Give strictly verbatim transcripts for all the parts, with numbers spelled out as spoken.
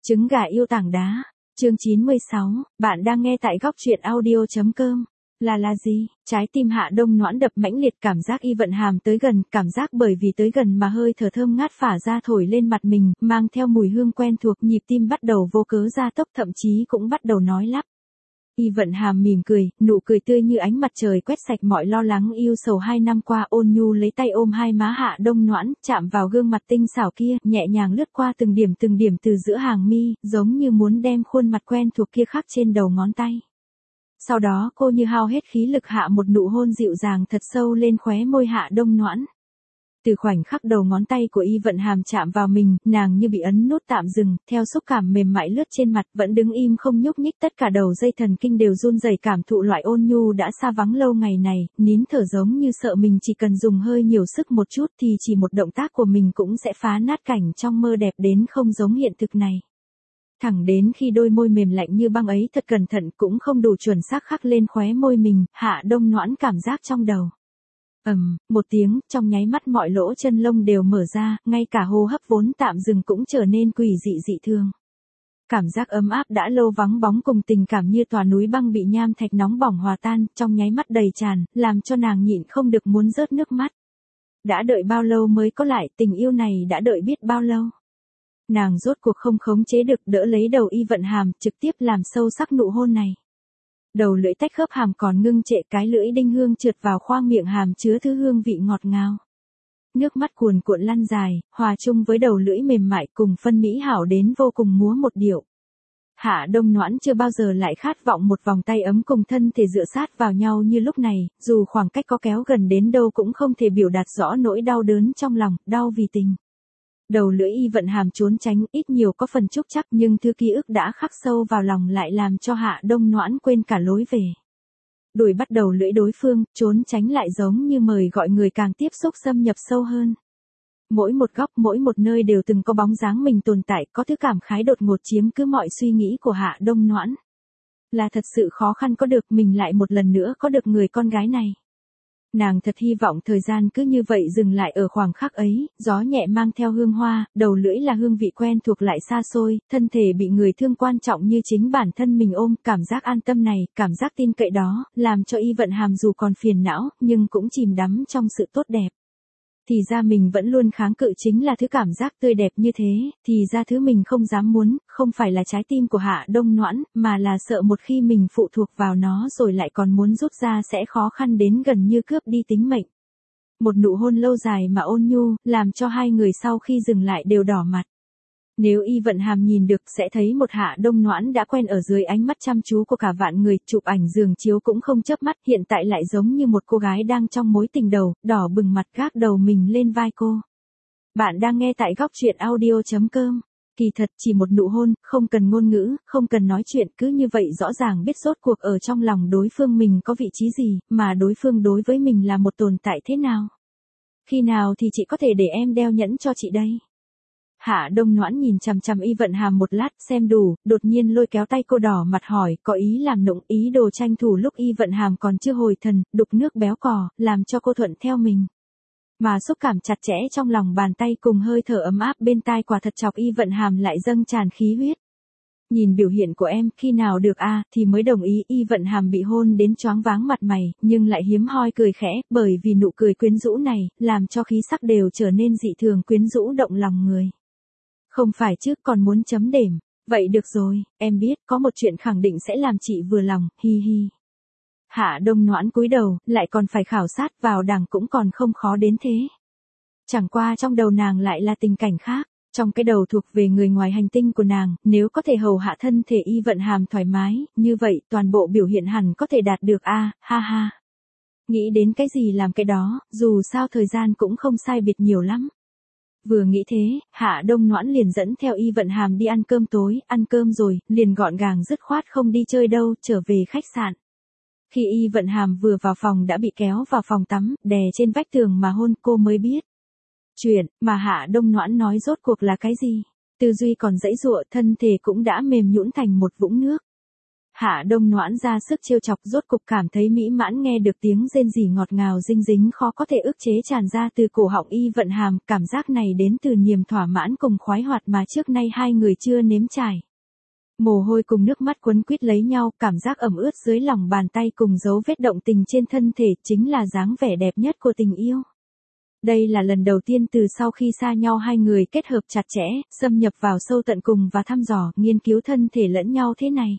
Trứng gà yêu tảng đá. Chương chín mươi sáu, bạn đang nghe tại góc truyện audio.com. Là là gì? Trái tim Hạ Đông Noãn đập mãnh liệt, cảm giác Y Vận Hàm tới gần, cảm giác bởi vì tới gần mà hơi thở thơm ngát phả ra thổi lên mặt mình, mang theo mùi hương quen thuộc, nhịp tim bắt đầu vô cớ gia tốc, thậm chí cũng bắt đầu nói lắp. Y Vận Hàm mỉm cười, nụ cười tươi như ánh mặt trời quét sạch mọi lo lắng yêu sầu hai năm qua, ôn nhu lấy tay ôm hai má Hạ Đông Noãn, chạm vào gương mặt tinh xảo kia, nhẹ nhàng lướt qua từng điểm từng điểm từ giữa hàng mi, giống như muốn đem khuôn mặt quen thuộc kia khắc trên đầu ngón tay. Sau đó cô như hao hết khí lực hạ một nụ hôn dịu dàng thật sâu lên khóe môi Hạ Đông Noãn. Từ khoảnh khắc đầu ngón tay của Y Vận Hàm chạm vào mình, nàng như bị ấn nút tạm dừng, theo xúc cảm mềm mại lướt trên mặt, vẫn đứng im không nhúc nhích, tất cả đầu dây thần kinh đều run rẩy, cảm thụ loại ôn nhu đã xa vắng lâu ngày này, nín thở giống như sợ mình chỉ cần dùng hơi nhiều sức một chút thì chỉ một động tác của mình cũng sẽ phá nát cảnh trong mơ đẹp đến không giống hiện thực này. Thẳng đến khi đôi môi mềm lạnh như băng ấy thật cẩn thận cũng không đủ chuẩn xác khắc lên khóe môi mình, Hạ Đông Noãn cảm giác trong đầu. ầm, um, một tiếng, trong nháy mắt mọi lỗ chân lông đều mở ra, ngay cả hô hấp vốn tạm dừng cũng trở nên quỷ dị dị thường. Cảm giác ấm áp đã lâu vắng bóng cùng tình cảm như tòa núi băng bị nham thạch nóng bỏng hòa tan, trong nháy mắt đầy tràn, làm cho nàng nhịn không được muốn rớt nước mắt. Đã đợi bao lâu mới có lại, tình yêu này đã đợi biết bao lâu. Nàng rốt cuộc không khống chế được, đỡ lấy đầu Y Vận Hàm, trực tiếp làm sâu sắc nụ hôn này. Đầu lưỡi tách khớp hàm còn ngưng trệ, cái lưỡi đinh hương trượt vào khoang miệng hàm chứa thứ hương vị ngọt ngào. Nước mắt cuồn cuộn lăn dài, hòa chung với đầu lưỡi mềm mại cùng phân mỹ hảo đến vô cùng múa một điệu. Hạ Đông Noãn chưa bao giờ lại khát vọng một vòng tay ấm cùng thân thể dựa sát vào nhau như lúc này, dù khoảng cách có kéo gần đến đâu cũng không thể biểu đạt rõ nỗi đau đớn trong lòng, đau vì tình. Đầu lưỡi Y Vận Hàm trốn tránh, ít nhiều có phần trúc chắc, nhưng thứ ký ức đã khắc sâu vào lòng lại làm cho Hạ Đông Noãn quên cả lối về. Đuổi bắt đầu lưỡi đối phương, trốn tránh lại giống như mời gọi người càng tiếp xúc xâm nhập sâu hơn. Mỗi một góc, mỗi một nơi đều từng có bóng dáng mình tồn tại, có thứ cảm khái đột ngột chiếm cứ mọi suy nghĩ của Hạ Đông Noãn. Là thật sự khó khăn có được mình lại một lần nữa có được người con gái này. Nàng thật hy vọng thời gian cứ như vậy dừng lại ở khoảng khắc ấy, gió nhẹ mang theo hương hoa, đầu lưỡi là hương vị quen thuộc lại xa xôi, thân thể bị người thương quan trọng như chính bản thân mình ôm, cảm giác an tâm này, cảm giác tin cậy đó, làm cho Y Vận Hàm dù còn phiền não, nhưng cũng chìm đắm trong sự tốt đẹp. Thì ra mình vẫn luôn kháng cự chính là thứ cảm giác tươi đẹp như thế, thì ra thứ mình không dám muốn, không phải là trái tim của Hạ Đông Noãn, mà là sợ một khi mình phụ thuộc vào nó rồi lại còn muốn rút ra sẽ khó khăn đến gần như cướp đi tính mệnh. Một nụ hôn lâu dài mà ôn nhu, làm cho hai người sau khi dừng lại đều đỏ mặt. Nếu Y Vận Hàm nhìn được sẽ thấy một Hạ Đông Noãn đã quen ở dưới ánh mắt chăm chú của cả vạn người, chụp ảnh giường chiếu cũng không chớp mắt, hiện tại lại giống như một cô gái đang trong mối tình đầu, đỏ bừng mặt gác đầu mình lên vai cô. Bạn đang nghe tại góc truyện audio.com. Kỳ thật chỉ một nụ hôn, không cần ngôn ngữ, không cần nói chuyện, cứ như vậy rõ ràng biết rốt cuộc ở trong lòng đối phương mình có vị trí gì, mà đối phương đối với mình là một tồn tại thế nào. Khi nào thì chị có thể để em đeo nhẫn cho chị đây? Hạ Đông Noãn nhìn chằm chằm Y Vận Hàm một lát, xem đủ, đột nhiên lôi kéo tay cô đỏ mặt hỏi, có ý làm nũng, ý đồ tranh thủ lúc Y Vận Hàm còn chưa hồi thần, đục nước béo cò, làm cho cô thuận theo mình. Mà xúc cảm chặt chẽ trong lòng bàn tay cùng hơi thở ấm áp bên tai quả thật chọc Y Vận Hàm lại dâng tràn khí huyết. Nhìn biểu hiện của em, khi nào được a thì mới đồng ý. Y Vận Hàm bị hôn đến choáng váng mặt mày, nhưng lại hiếm hoi cười khẽ, bởi vì nụ cười quyến rũ này, làm cho khí sắc đều trở nên dị thường quyến rũ động lòng người. Không phải chứ, còn muốn chấm điểm. Vậy được rồi, em biết, có một chuyện khẳng định sẽ làm chị vừa lòng, hi hi. Hạ Đông Noãn cúi đầu, lại còn phải khảo sát vào đằng cũng còn không khó đến thế. Chẳng qua trong đầu nàng lại là tình cảnh khác. Trong cái đầu thuộc về người ngoài hành tinh của nàng, nếu có thể hầu hạ thân thể Y Vận Hàm thoải mái, như vậy toàn bộ biểu hiện hẳn có thể đạt được a, ha ha. Nghĩ đến cái gì làm cái đó, dù sao thời gian cũng không sai biệt nhiều lắm. Vừa nghĩ thế, Hạ Đông Noãn liền dẫn theo Y Vận Hàm đi ăn cơm tối, ăn cơm rồi, liền gọn gàng dứt khoát không đi chơi đâu, trở về khách sạn. Khi Y Vận Hàm vừa vào phòng đã bị kéo vào phòng tắm, đè trên vách tường mà hôn, cô mới biết. Chuyện mà Hạ Đông Noãn nói rốt cuộc là cái gì? Tư duy còn dãy dụa, thân thể cũng đã mềm nhũn thành một vũng nước. Hạ Đông Noãn ra sức trêu chọc, rốt cục cảm thấy mỹ mãn, nghe được tiếng rên rỉ ngọt ngào dinh dính khó có thể ức chế tràn ra từ cổ họng Y Vận Hàm, cảm giác này đến từ niềm thỏa mãn cùng khoái hoạt mà trước nay hai người chưa nếm trải. Mồ hôi cùng nước mắt quấn quýt lấy nhau, cảm giác ẩm ướt dưới lòng bàn tay cùng dấu vết động tình trên thân thể chính là dáng vẻ đẹp nhất của tình yêu. Đây là lần đầu tiên từ sau khi xa nhau hai người kết hợp chặt chẽ, xâm nhập vào sâu tận cùng và thăm dò, nghiên cứu thân thể lẫn nhau thế này.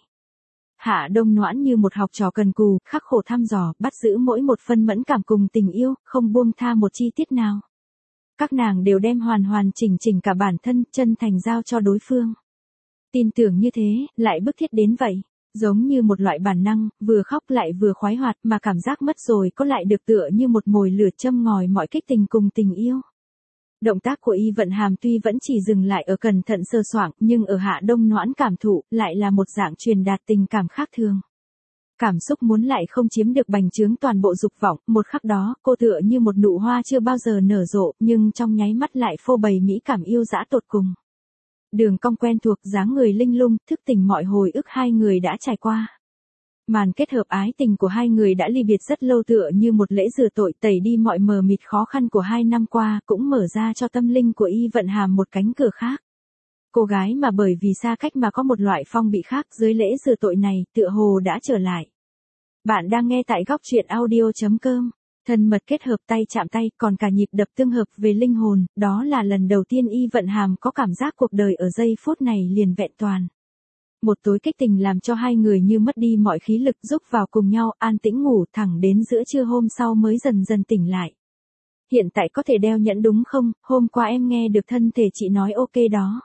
Hạ Đông Noãn như một học trò cần cù, khắc khổ thăm dò, bắt giữ mỗi một phân mẫn cảm cùng tình yêu, không buông tha một chi tiết nào. Các nàng đều đem hoàn hoàn chỉnh chỉnh cả bản thân, chân thành giao cho đối phương. Tin tưởng như thế, lại bức thiết đến vậy. Giống như một loại bản năng, vừa khóc lại vừa khoái hoạt mà cảm giác mất rồi có lại được tựa như một mồi lửa châm ngòi mọi kích tình cùng tình yêu. Động tác của Y Vận Hàm tuy vẫn chỉ dừng lại ở cẩn thận sơ soạng, nhưng ở Hạ Đông Noãn cảm thụ lại là một dạng truyền đạt tình cảm khác thường. Cảm xúc muốn lại không chiếm được bành trướng toàn bộ dục vọng, một khắc đó, cô tựa như một nụ hoa chưa bao giờ nở rộ, nhưng trong nháy mắt lại phô bày mỹ cảm yêu dã tột cùng. Đường cong quen thuộc, dáng người linh lung, thức tỉnh mọi hồi ức hai người đã trải qua. Màn kết hợp ái tình của hai người đã ly biệt rất lâu, tựa như một lễ rửa tội, tẩy đi mọi mờ mịt khó khăn của hai năm qua, cũng mở ra cho tâm linh của Y Vận Hàm một cánh cửa khác. Cô gái mà bởi vì xa cách mà có một loại phong bị khác, dưới lễ rửa tội này, tựa hồ đã trở lại. Bạn đang nghe tại góc truyện audio chấm com. Thân mật kết hợp, tay chạm tay, còn cả nhịp đập tương hợp về linh hồn, đó là lần đầu tiên Y Vận Hàm có cảm giác cuộc đời ở giây phút này liền vẹn toàn. Một tối kích tình làm cho hai người như mất đi mọi khí lực, rúc vào cùng nhau, an tĩnh ngủ thẳng đến giữa trưa hôm sau mới dần dần tỉnh lại. Hiện tại có thể đeo nhẫn đúng không, hôm qua em nghe được thân thể chị nói ok đó.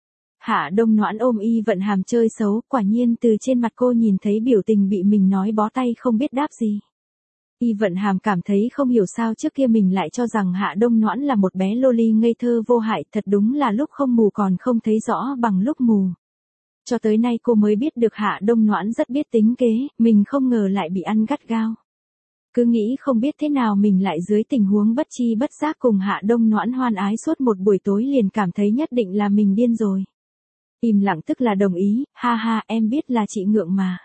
Hạ Đông Noãn ôm Y Vận Hàm chơi xấu, quả nhiên từ trên mặt cô nhìn thấy biểu tình bị mình nói bó tay không biết đáp gì. Y Vận Hàm cảm thấy không hiểu sao trước kia mình lại cho rằng Hạ Đông Noãn là một bé loli ngây thơ vô hại, thật đúng là lúc không mù còn không thấy rõ bằng lúc mù. Cho tới nay cô mới biết được Hạ Đông Noãn rất biết tính kế, mình không ngờ lại bị ăn gắt gao. Cứ nghĩ không biết thế nào mình lại dưới tình huống bất chi bất giác cùng Hạ Đông Noãn hoan ái suốt một buổi tối, liền cảm thấy nhất định là mình điên rồi. Im lặng tức là đồng ý, ha ha, em biết là chị ngượng mà.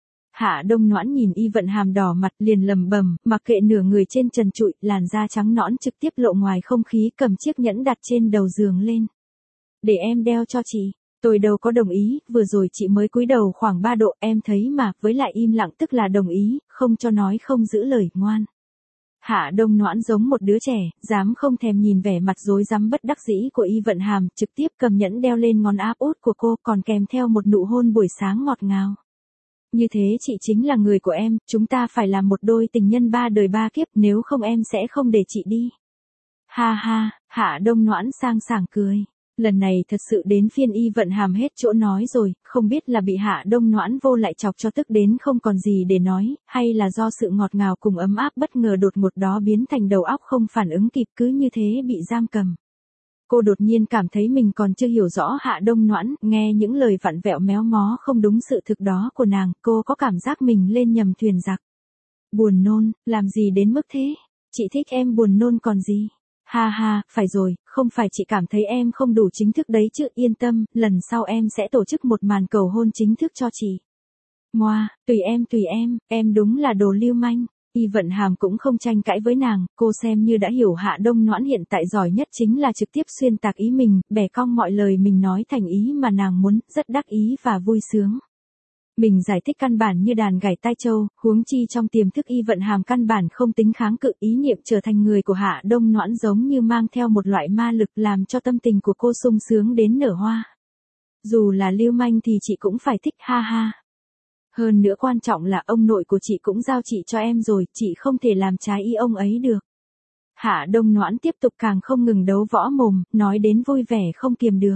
Hạ Đông Noãn nhìn Y Vận Hàm đỏ mặt liền lầm bầm, mặc kệ nửa người trên trần trụi, làn da trắng nõn trực tiếp lộ ngoài không khí, cầm chiếc nhẫn đặt trên đầu giường lên. Để em đeo cho chị. Tôi đâu có đồng ý, vừa rồi chị mới cúi đầu khoảng ba độ, em thấy mà, với lại im lặng tức là đồng ý, không cho nói không giữ lời, ngoan. Hạ Đông Noãn giống một đứa trẻ, dám không thèm nhìn vẻ mặt rối rắm bất đắc dĩ của Y Vận Hàm, trực tiếp cầm nhẫn đeo lên ngón áp út của cô, còn kèm theo một nụ hôn buổi sáng ngọt ngào. Như thế chị chính là người của em, chúng ta phải làm một đôi tình nhân ba đời ba kiếp, nếu không em sẽ không để chị đi. Ha ha, Hạ Đông Noãn sang sảng cười. Lần này thật sự đến phiên Y Vận Hàm hết chỗ nói rồi, không biết là bị Hạ Đông Noãn vô lại chọc cho tức đến không còn gì để nói, hay là do sự ngọt ngào cùng ấm áp bất ngờ đột ngột đó biến thành đầu óc không phản ứng kịp, cứ như thế bị giam cầm. Cô đột nhiên cảm thấy mình còn chưa hiểu rõ Hạ Đông Noãn, nghe những lời vặn vẹo méo mó không đúng sự thực đó của nàng, cô có cảm giác mình lên nhầm thuyền giặc. Buồn nôn, làm gì đến mức thế? Chị thích em buồn nôn còn gì? Ha ha, phải rồi, không phải chị cảm thấy em không đủ chính thức đấy chứ, yên tâm, lần sau em sẽ tổ chức một màn cầu hôn chính thức cho chị. Moa, tùy em tùy em, em đúng là đồ lưu manh. Y Vận Hàm cũng không tranh cãi với nàng, cô xem như đã hiểu Hạ Đông Noãn hiện tại giỏi nhất chính là trực tiếp xuyên tạc ý mình, bẻ cong mọi lời mình nói thành ý mà nàng muốn, rất đắc ý và vui sướng. Mình giải thích căn bản như đàn gảy tai châu, huống chi trong tiềm thức Y Vận Hàm căn bản không tính kháng cự, ý niệm trở thành người của Hạ Đông Noãn giống như mang theo một loại ma lực làm cho tâm tình của cô sung sướng đến nở hoa. Dù là lưu manh thì chị cũng phải thích, ha ha. Hơn nữa quan trọng là ông nội của chị cũng giao chị cho em rồi, chị không thể làm trái ý ông ấy được. Hạ Đông Noãn tiếp tục càng không ngừng đấu võ mồm, nói đến vui vẻ không kiềm được.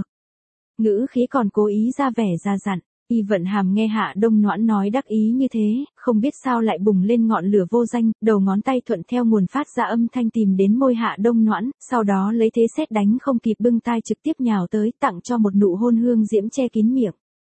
Ngữ khí còn cố ý ra vẻ ra dặn. Y Vận Hàm nghe Hạ Đông Noãn nói đắc ý như thế, không biết sao lại bùng lên ngọn lửa vô danh, đầu ngón tay thuận theo nguồn phát ra âm thanh tìm đến môi Hạ Đông Noãn, sau đó lấy thế sét đánh không kịp bưng tai trực tiếp nhào tới, tặng cho một nụ hôn hương diễm che kín miệng.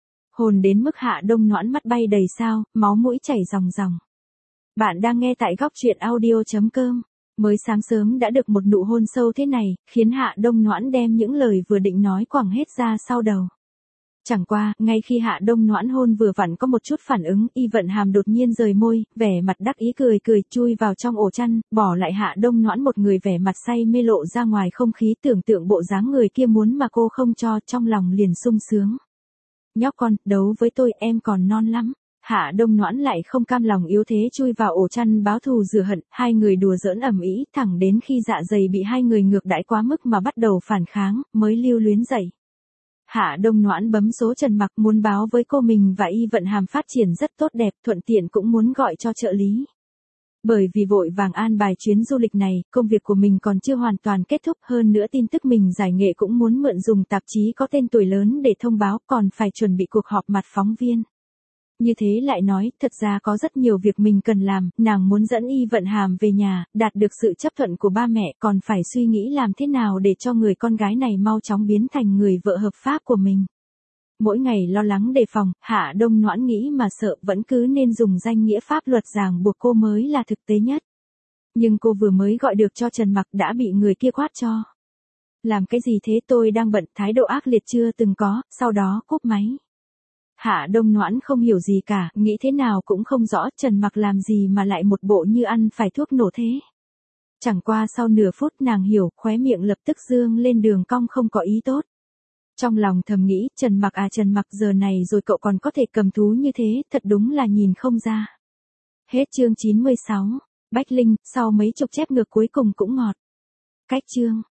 Hồn đến mức Hạ Đông Noãn mắt bay đầy sao, máu mũi chảy ròng ròng. Bạn đang nghe tại góc truyện audio chấm com. Mới sáng sớm đã được một nụ hôn sâu thế này, khiến Hạ Đông Noãn đem những lời vừa định nói quẳng hết ra sau đầu. Chẳng qua, ngay khi Hạ Đông Noãn hôn vừa vặn có một chút phản ứng, Y Vận Hàm đột nhiên rời môi, vẻ mặt đắc ý cười cười, chui vào trong ổ chăn, bỏ lại Hạ Đông Noãn một người vẻ mặt say mê lộ ra ngoài không khí, tưởng tượng bộ dáng người kia muốn mà cô không cho, trong lòng liền sung sướng. Nhóc con, đấu với tôi, em còn non lắm. Hạ Đông Noãn lại không cam lòng yếu thế chui vào ổ chăn báo thù rửa hận, hai người đùa giỡn ầm ĩ, thẳng đến khi dạ dày bị hai người ngược đãi quá mức mà bắt đầu phản kháng, mới lưu luyến dậy. Hạ Đông Noãn bấm số Trần Mặc muốn báo với cô mình và Y Vận Hàm phát triển rất tốt đẹp, thuận tiện cũng muốn gọi cho trợ lý. Bởi vì vội vàng an bài chuyến du lịch này, công việc của mình còn chưa hoàn toàn kết thúc, hơn nữa tin tức mình giải nghệ cũng muốn mượn dùng tạp chí có tên tuổi lớn để thông báo, còn phải chuẩn bị cuộc họp mặt phóng viên. Như thế lại nói, thật ra có rất nhiều việc mình cần làm, nàng muốn dẫn Y Vận Hàm về nhà, đạt được sự chấp thuận của ba mẹ, còn phải suy nghĩ làm thế nào để cho người con gái này mau chóng biến thành người vợ hợp pháp của mình. Mỗi ngày lo lắng đề phòng, Hạ Đông Noãn nghĩ mà sợ, vẫn cứ nên dùng danh nghĩa pháp luật ràng buộc cô mới là thực tế nhất. Nhưng cô vừa mới gọi được cho Trần Mặc đã bị người kia quát cho. Làm cái gì thế, tôi đang bận, thái độ ác liệt chưa từng có, sau đó cúp máy. Hạ Đông Noãn không hiểu gì cả, nghĩ thế nào cũng không rõ Trần Mặc làm gì mà lại một bộ như ăn phải thuốc nổ thế. Chẳng qua sau nửa phút nàng hiểu, khóe miệng lập tức dương lên đường cong không có ý tốt. Trong lòng thầm nghĩ, Trần Mặc à Trần Mặc, giờ này rồi cậu còn có thể cầm thú như thế, thật đúng là nhìn không ra. Hết chương chín mươi sáu. Bách Linh, sau mấy chục chép ngược cuối cùng cũng ngọt. Cách chương.